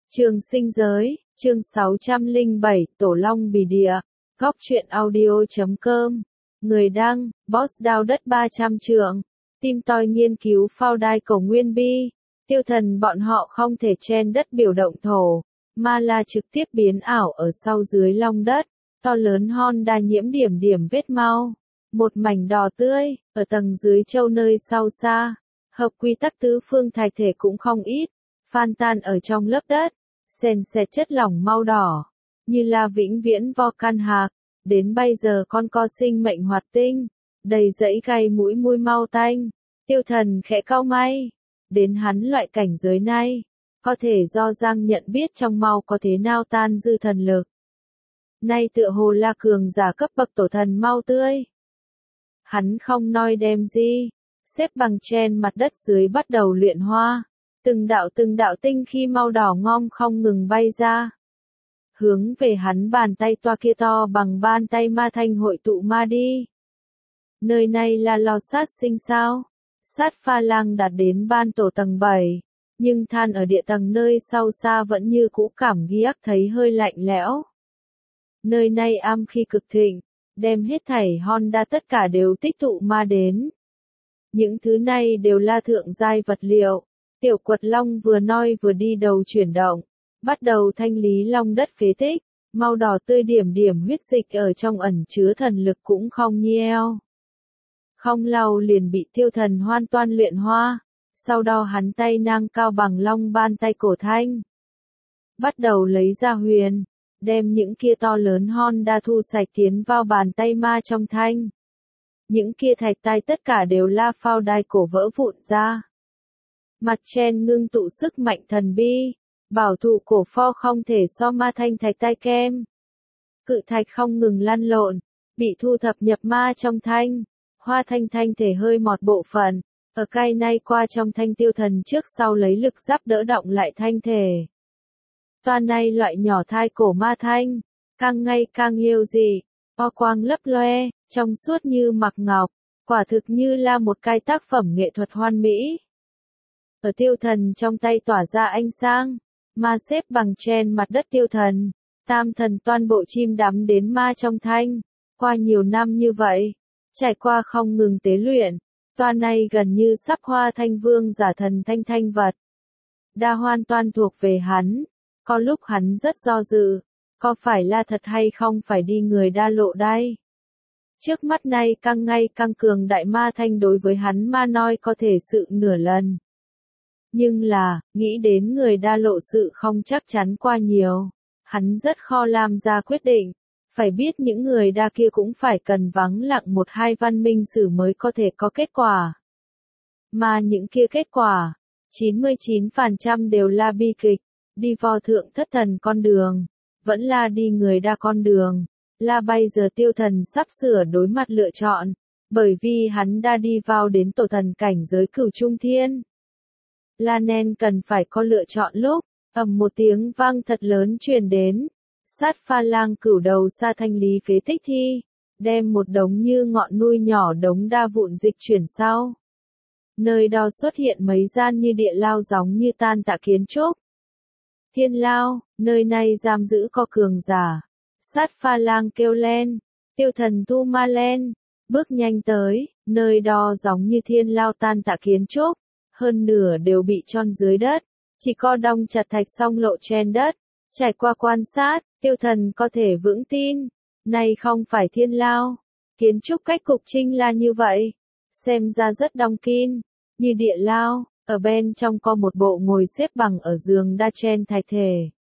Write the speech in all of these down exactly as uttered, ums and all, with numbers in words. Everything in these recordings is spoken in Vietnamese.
Trường sinh giới, chương sáu trăm lẻ bảy, Tổ Long Bì Địa, góc truyện audio chấm com, người đăng, Boss đao đất ba trăm trượng, tim toi nghiên cứu phao đai cổ nguyên bi, tiêu thần bọn họ không thể chen đất biểu động thổ, mà là trực tiếp biến ảo ở sau dưới long đất, to lớn Honda nhiễm điểm điểm vết mau, một mảnh đỏ tươi, ở tầng dưới châu nơi sau xa, hợp quy tắc tứ phương thạch thể cũng không ít, phan tan ở trong lớp đất. Sền sệt chất lỏng mau đỏ, như là vĩnh viễn vo can hạc, đến bây giờ con co sinh mệnh hoạt tinh, đầy dẫy gai mũi mùi mau tanh, tiêu thần khẽ cau may, đến hắn loại cảnh giới này, có thể do Giang nhận biết trong mau có thế nào tan dư thần lực. Nay tựa hồ là cường giả cấp bậc tổ thần mau tươi. Hắn không nói đem gì, xếp bằng trên mặt đất dưới bắt đầu luyện hoa. Từng đạo từng đạo tinh khi mau đỏ ngom không ngừng bay ra. Hướng về hắn bàn tay toa kia to bằng bàn tay ma thanh hội tụ ma đi. Nơi này là lò sát sinh sao? Sát pha lang đạt đến ban tổ tầng bảy. Nhưng than ở địa tầng nơi sau xa vẫn như cũ cảm ghiếc thấy hơi lạnh lẽo. Nơi này am khi cực thịnh, đem hết thảy Honda tất cả đều tích tụ ma đến. Những thứ này đều là thượng giai vật liệu. Tiểu quật long vừa nói vừa đi đầu chuyển động, bắt đầu thanh lý long đất phế tích, màu đỏ tươi điểm điểm huyết dịch ở trong ẩn chứa thần lực cũng không nheo. Không lâu liền bị tiêu thần hoàn toàn luyện hoa, sau đó hắn tay nang cao bằng long ban tay cổ thanh. Bắt đầu lấy ra huyền, đem những kia to lớn Honda thu sạch tiến vào bàn tay ma trong thanh. Những kia thạch tai tất cả đều la phao đai cổ vỡ vụn ra. Mặt trên ngưng tụ sức mạnh thần bi, bảo thủ cổ pho không thể so ma thanh thạch tai kem. Cự thạch không ngừng lăn lộn, bị thu thập nhập ma trong thanh, hoa thanh thanh thể hơi mọt bộ phận, ở cai nay qua trong thanh tiêu thần trước sau lấy lực giáp đỡ động lại thanh thể. Toàn này loại nhỏ thai cổ ma thanh, càng ngày càng yêu dị, o quang lấp loe, trong suốt như mặc ngọc, quả thực như là một cái tác phẩm nghệ thuật hoàn mỹ. Ở tiêu thần trong tay tỏa ra ánh sáng, ma xếp bằng trên mặt đất tiêu thần, tam thần toàn bộ chim đắm đến ma trong thanh, qua nhiều năm như vậy, trải qua không ngừng tế luyện, toàn này gần như sắp hoa thanh vương giả thần thanh thanh vật. Đã hoàn toàn thuộc về hắn, có lúc hắn rất do dự, có phải là thật hay không phải đi người đa lộ đây. Trước mắt này căng ngay căng cường đại ma thanh đối với hắn ma nói có thể sự nửa lần. Nhưng là, nghĩ đến người đa lộ sự không chắc chắn qua nhiều, hắn rất khó làm ra quyết định, phải biết những người đa kia cũng phải cần vắng lặng một hai văn minh sử mới có thể có kết quả. Mà những kia kết quả, chín mươi chín phần trăm đều là bi kịch, đi vào thượng thất thần con đường, vẫn là đi người đa con đường, là bây giờ tiêu thần sắp sửa đối mặt lựa chọn, bởi vì hắn đã đi vào đến tổ thần cảnh giới cửu trung thiên. Là nên cần phải có lựa chọn lúc, ầm một tiếng vang thật lớn truyền đến, sát pha lang cửu đầu xa thanh lý phế tích thi, đem một đống như ngọn núi nhỏ đống đa vụn dịch chuyển sau. Nơi đó xuất hiện mấy gian như địa lao giống như tan tạ kiến trúc. Thiên lao, nơi này giam giữ có cường giả. Sát pha lang kêu lên, tiêu thần thu ma lên, bước nhanh tới, nơi đó giống như thiên lao tan tạ kiến trúc. Hơn nửa đều bị trôn dưới đất, chỉ có đong chặt thạch song lộ trên đất, trải qua quan sát, tiêu thần có thể vững tin, này không phải thiên lao, kiến trúc cách cục trinh là như vậy, xem ra rất đong kín, như địa lao, ở bên trong có một bộ ngồi xếp bằng ở giường đa trên thạch thể.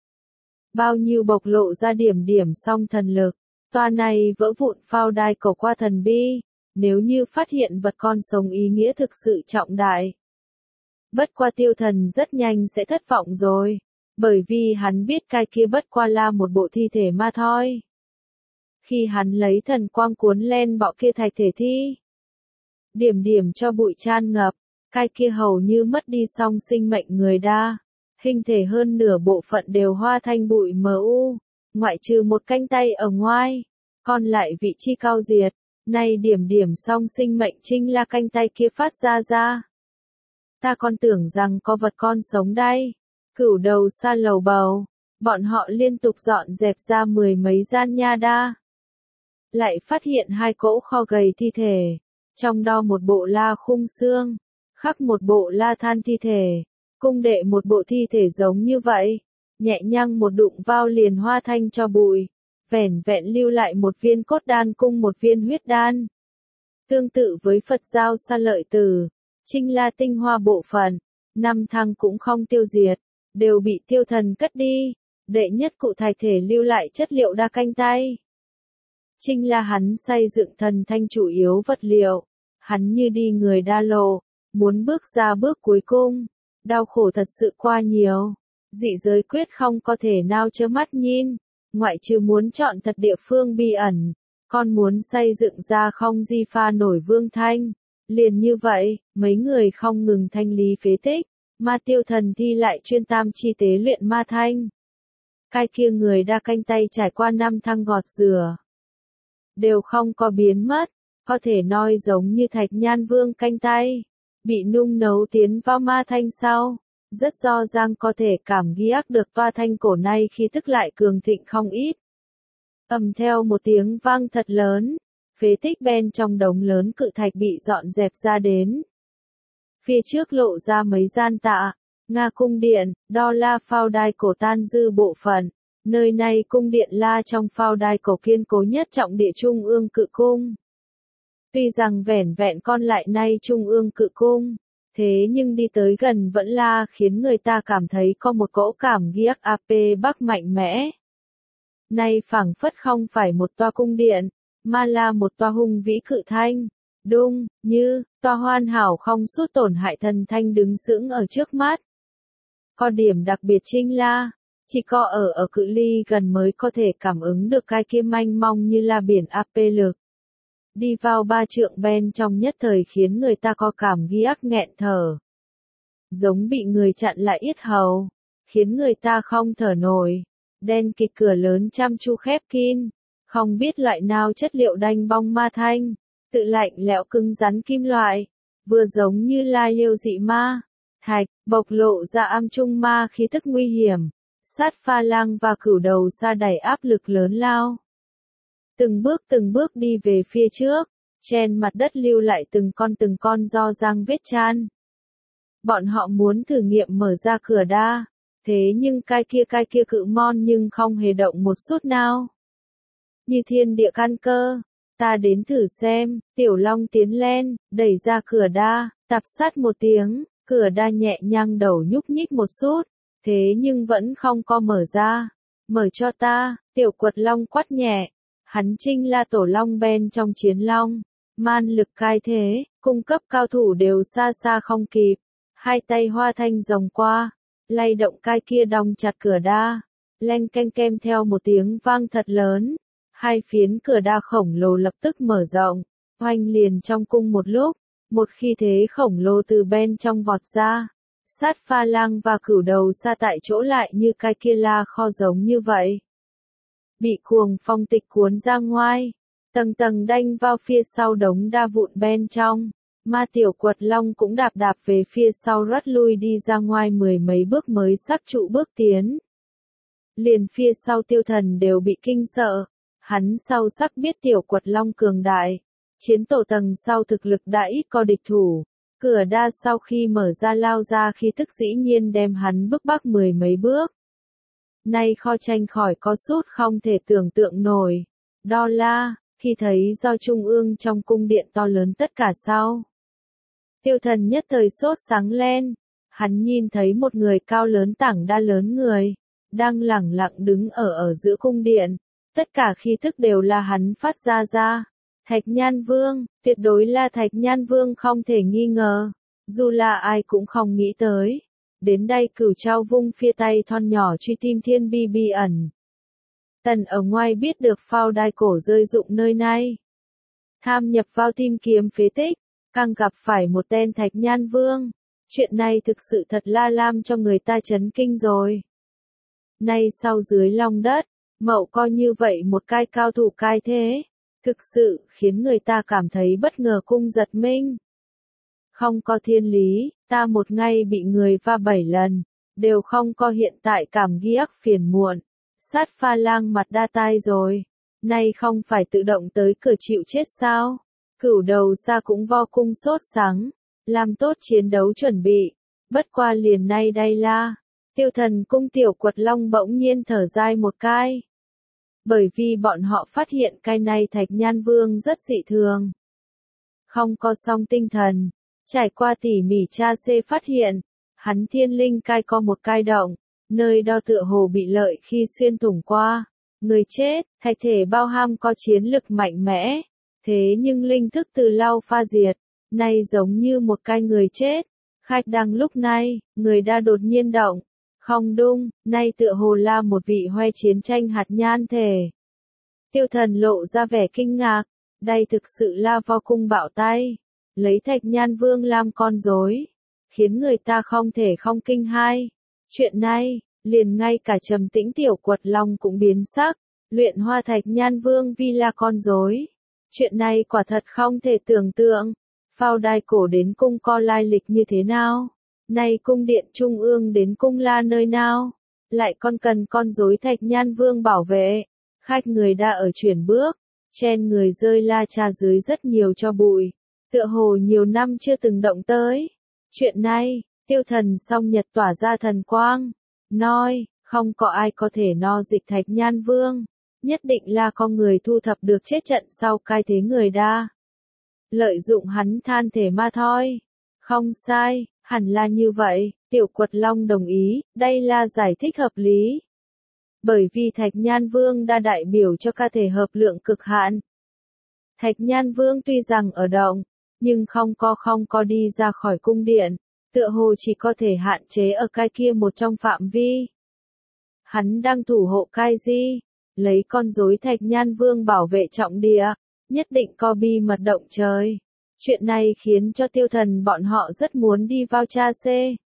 Bao nhiêu bộc lộ ra điểm điểm song thần lực, toa này vỡ vụn phao đai cổ qua thần bi, nếu như phát hiện vật con sống ý nghĩa thực sự trọng đại. Bất qua tiêu thần rất nhanh sẽ thất vọng rồi, bởi vì hắn biết cái kia bất qua là một bộ thi thể ma thôi. Khi hắn lấy thần quang cuốn lên bọ kia thạch thể thi, điểm điểm cho bụi tràn ngập, cái kia hầu như mất đi song sinh mệnh người đa, hình thể hơn nửa bộ phận đều hoa thanh bụi mờ u, ngoại trừ một cánh tay ở ngoài, còn lại vị chi cao diệt, này điểm điểm song sinh mệnh chính là cánh tay kia phát ra ra. Ta còn tưởng rằng có vật con sống đây. Cửu đầu sa lầu bầu, bọn họ liên tục dọn dẹp ra mười mấy gian nha đa. Lại phát hiện hai cỗ kho gầy thi thể, trong đó một bộ la khung xương, khắc một bộ la than thi thể, cung đệ một bộ thi thể giống như vậy, nhẹ nhàng một đụng vào liền hoa thanh cho bụi, vẻn vẹn lưu lại một viên cốt đan cung một viên huyết đan. Tương tự với Phật giao sa lợi tử, Trinh La tinh hoa bộ phận, năm thăng cũng không tiêu diệt, đều bị tiêu thần cất đi, đệ nhất cụ thạch thể lưu lại chất liệu đa canh tay. Trinh La hắn xây dựng thần thanh chủ yếu vật liệu, hắn như đi người đa lộ, muốn bước ra bước cuối cùng, đau khổ thật sự qua nhiều, dị giới quyết không có thể nào chớ mắt nhìn, ngoại trừ muốn chọn thật địa phương bi ẩn, con muốn xây dựng ra không di pha nổi vương thanh, liền như vậy, mấy người không ngừng thanh lý phế tích, ma tiêu thần thi lại chuyên tam chi tế luyện ma thanh. Cái kia người đa canh tay trải qua năm thăng gọt rửa, đều không có biến mất, có thể nói giống như thạch nhan vương canh tay, bị nung nấu tiến vào ma thanh sau, rất do ràng có thể cảm giác được toa thanh cổ nay khi tức lại cường thịnh không ít. Ầm theo một tiếng vang thật lớn, phế tích bên trong đống lớn cự thạch bị dọn dẹp ra đến. Phía trước lộ ra mấy gian tạ, Nga cung điện, đo la phao đai cổ tan dư bộ phận, nơi này cung điện la trong phao đai cổ kiên cố nhất trọng địa trung ương cự cung. Tuy rằng vẻn vẹn con lại nay trung ương cự cung, thế nhưng đi tới gần vẫn là khiến người ta cảm thấy có một cỗ cảm giác áp bắc mạnh mẽ. Nay phảng phất không phải một toa cung điện, mà là một toa hùng vĩ cự thanh, đung, như, toa hoàn hảo không chút tổn hại thần thanh đứng sững ở trước mắt. Có điểm đặc biệt chính là, chỉ có ở ở cự ly gần mới có thể cảm ứng được cái kia manh mong như là biển áp lực. Đi vào ba trượng bên trong nhất thời khiến người ta có cảm giác nghẹn thở. Giống bị người chặn lại yết hầu, khiến người ta không thở nổi. Đen kịt cửa lớn chăm chu khép kín, không biết loại nào chất liệu đanh bong ma thanh, tự lạnh lẽo cứng rắn kim loại, vừa giống như lai liêu dị ma, thạch, bộc lộ ra âm trung ma khí tức nguy hiểm, sát pha lang và cửu đầu sa đẩy áp lực lớn lao. Từng bước từng bước đi về phía trước, trên mặt đất lưu lại từng con từng con do răng vết chan. Bọn họ muốn thử nghiệm mở ra cửa đa. Thế nhưng cái kia cái kia cự mon nhưng không hề động một chút nào. Như thiên địa căn cơ, ta đến thử xem, tiểu long tiến lên, đẩy ra cửa đa, tạp sát một tiếng, cửa đa nhẹ nhàng đầu nhúc nhích một chút, thế nhưng vẫn không có mở ra. Mở cho ta, tiểu quật long quát nhẹ, hắn Trinh La tổ long bên trong chiến long, man lực cai thế, cung cấp cao thủ đều xa xa không kịp, hai tay hoa thanh rồng qua. Lay động cái kia đong chặt cửa đa, leng keng kem theo một tiếng vang thật lớn, hai phiến cửa đa khổng lồ lập tức mở rộng, oanh liền trong cung một lúc, một khí thế khổng lồ từ bên trong vọt ra, sát pha lang và cửu đầu sa tại chỗ lại như cái kia la kho giống như vậy. Bị cuồng phong tịch cuốn ra ngoài, tầng tầng đanh vào phía sau đống đa vụn bên trong. Ma tiểu quật long cũng đạp đạp về phía sau rắt lui đi ra ngoài mười mấy bước mới sắc trụ bước tiến. Liền phía sau tiêu thần đều bị kinh sợ, hắn sau sắc biết tiểu quật long cường đại, chiến tổ tầng sau thực lực đã ít có địch thủ, cửa đa sau khi mở ra lao ra khi tức dĩ nhiên đem hắn bước bắc mười mấy bước. Nay kho tranh khỏi có sút không thể tưởng tượng nổi, đo la, khi thấy do trung ương trong cung điện to lớn tất cả sau. Tiêu thần nhất thời sốt sáng lên, hắn nhìn thấy một người cao lớn tảng đa lớn người, đang lẳng lặng đứng ở ở giữa cung điện, tất cả khí thức đều là hắn phát ra ra. Thạch Nhan Vương, tuyệt đối là Thạch Nhan Vương không thể nghi ngờ, dù là ai cũng không nghĩ tới. Đến đây cửu trao vung phía tay thon nhỏ truy tim thiên bi bi ẩn. Tần ở ngoài biết được phao đai cổ rơi dụng nơi này. Tham nhập vào tìm kiếm phế tích. Càng gặp phải một tên Thạch Nhan Vương, chuyện này thực sự thật la lam cho người ta chấn kinh rồi. Nay sau dưới lòng đất, mậu coi như vậy một cái cao thủ cai thế, thực sự khiến người ta cảm thấy bất ngờ cung giật mình. Không có thiên lý, ta một ngày bị người va bảy lần, đều không có hiện tại cảm giác phiền muộn. Sát pha lang mặt đa tai rồi, nay không phải tự động tới cửa chịu chết sao? Cửu đầu xa cũng vo cung sốt sắng, làm tốt chiến đấu chuẩn bị, bất qua liền nay đây la. Tiêu thần cung tiểu quật long bỗng nhiên thở dài một cái. Bởi vì bọn họ phát hiện cái này Thạch Nhan Vương rất dị thường. Không có song tinh thần, trải qua tỉ mỉ tra xê phát hiện, hắn thiên linh cai có một cai động, nơi đo tựa hồ bị lợi khi xuyên thủng qua. Người chết, thạch thể bao hàm có chiến lực mạnh mẽ, thế nhưng linh thức từ lao pha diệt, nay giống như một cái người chết. Khách đang lúc này, người đã đột nhiên động. Không đúng, nay tựa hồ là một vị hoe chiến tranh hạt nhan thể. Tiêu thần lộ ra vẻ kinh ngạc, đây thực sự là vo cung bạo tay, lấy Thạch Nhan Vương làm con rối, khiến người ta không thể không kinh hai. Chuyện này, liền ngay cả trầm tĩnh tiểu quật long cũng biến sắc, luyện hoa Thạch Nhan Vương vì là con rối. Chuyện này quả thật không thể tưởng tượng, phao đài cổ đến cung co lai lịch như thế nào? Nay cung điện trung ương đến cung la nơi nào? Lại còn cần con rối Thạch Nhan Vương bảo vệ. Khách người đã ở chuyển bước, trên người rơi la cha dưới rất nhiều cho bụi, tựa hồ nhiều năm chưa từng động tới. Chuyện này, tiêu thần song nhật tỏa ra thần quang, nói, không có ai có thể no dịch Thạch Nhan Vương, nhất định là con người thu thập được chết trận sau cai thế người đa. Lợi dụng hắn than thể ma thôi. Không sai, hẳn là như vậy, tiểu quật long đồng ý, đây là giải thích hợp lý. Bởi vì Thạch Nhan Vương đã đại biểu cho ca thể hợp lượng cực hạn. Thạch Nhan Vương tuy rằng ở động, nhưng không có không có đi ra khỏi cung điện, tựa hồ chỉ có thể hạn chế ở cái kia một trong phạm vi. Hắn đang thủ hộ cái gì? Lấy con rối Thạch Nhan Vương bảo vệ trọng địa, nhất định có bi mật động trời. Chuyện này khiến cho tiêu thần bọn họ rất muốn đi vào tra xê.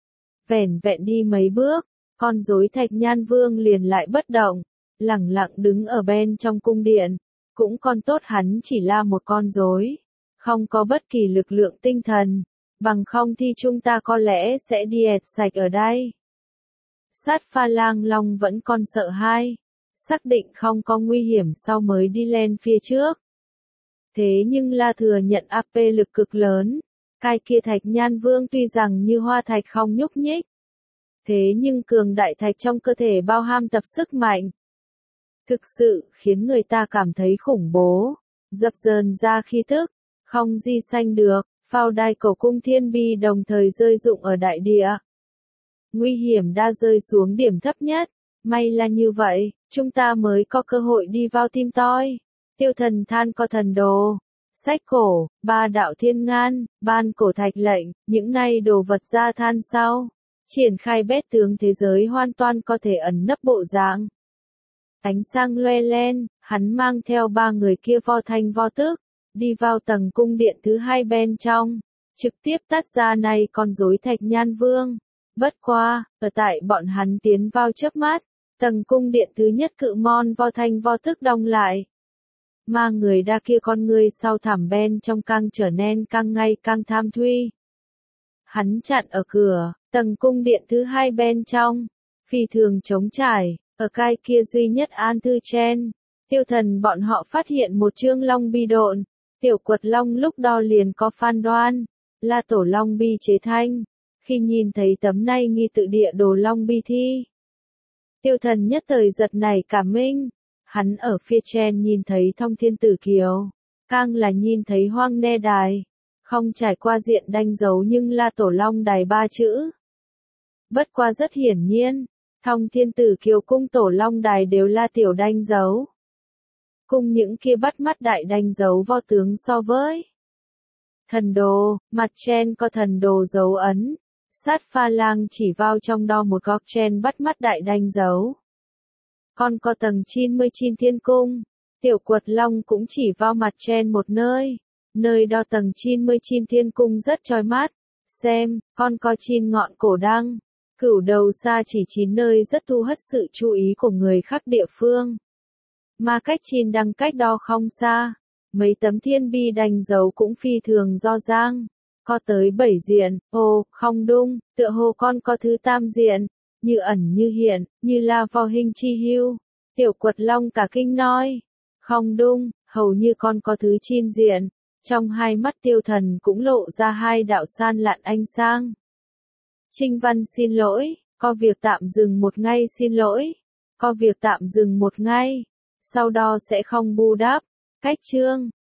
Vẻn vẹn đi mấy bước, con rối Thạch Nhan Vương liền lại bất động, lẳng lặng đứng ở bên trong cung điện. Cũng còn tốt hắn chỉ là một con rối, không có bất kỳ lực lượng tinh thần, bằng không thì chúng ta có lẽ sẽ đi ẹt sạch ở đây. Sát pha lang long vẫn còn sợ hai, xác định không có nguy hiểm sau mới đi lên phía trước. Thế nhưng La thừa nhận áp pê lực cực lớn, cái kia Thạch Nhan Vương tuy rằng như hoa thạch không nhúc nhích, thế nhưng cường đại thạch trong cơ thể bao hàm tập sức mạnh. Thực sự khiến người ta cảm thấy khủng bố, dập dờn ra khí thức, không gì sanh được, phao đài cổ cung thiên bi đồng thời rơi rụng ở đại địa. Nguy hiểm đã rơi xuống điểm thấp nhất, may là như vậy, chúng ta mới có cơ hội đi vào tim toi. Tiêu thần than có thần đồ, sách cổ, ba đạo thiên ngan, ban cổ thạch lệnh, những này đồ vật ra than sau. Triển khai bét tướng thế giới hoàn toàn có thể ẩn nấp bộ dạng. Ánh sáng loe lên, hắn mang theo ba người kia vo thanh vo tức, đi vào tầng cung điện thứ hai bên trong, trực tiếp tắt ra này con rối Thạch Nhan Vương. Bất qua, ở tại bọn hắn tiến vào chớp mắt, tầng cung điện thứ nhất cự môn vo thanh vo tức đóng lại. Mà người đa kia con người sau thảm bên trong càng trở nên càng ngày càng tham thuy. Hắn chặn ở cửa, tầng cung điện thứ hai bên trong, phi thường trống trải, ở cái kia duy nhất an thư trên. Tiêu thần bọn họ phát hiện một chương long bi độn, tiểu quật long lúc đó liền có phán đoán, là tổ long bi chế thanh. Khi nhìn thấy tấm này nghi tự địa đồ long bi thi, tiêu thần nhất thời giật nảy cả mình. Hắn ở phía trên nhìn thấy thông thiên tử kiều, càng là nhìn thấy hoang ne đài, không trải qua diện đánh dấu nhưng là tổ long đài ba chữ. Bất qua rất hiển nhiên, thông thiên tử kiều cung tổ long đài đều là tiểu đánh dấu. Cùng những kia bắt mắt đại đánh dấu vo tướng so với thần đồ, mặt trên có thần đồ dấu ấn, sát pha lang chỉ vào trong đó một góc trên bắt mắt đại đánh dấu. Còn có tầng chín mươi chín thiên cung, tiểu quật long cũng chỉ vào mặt trên một nơi, nơi đo tầng chín mươi chín thiên cung rất chói mắt, xem, còn có chín ngọn cổ đăng, cửu đầu xa chỉ chín nơi rất thu hút sự chú ý của người khác địa phương. Mà cách chín đăng cách đo không xa, mấy tấm thiên bi đánh dấu cũng phi thường rõ ràng, có tới bảy diện, ồ, không đúng, tựa hồ con có thứ tam diện, như ẩn như hiện, như là vô hình chi hưu. Tiểu Quật Long cả kinh nói, không đúng, hầu như con có thứ chín diện. Trong hai mắt Tiêu Thần cũng lộ ra hai đạo san lạn ánh sáng. Trinh Văn xin lỗi, có việc tạm dừng một ngày xin lỗi, có việc tạm dừng một ngày, sau đó sẽ không bù đắp. Cách chương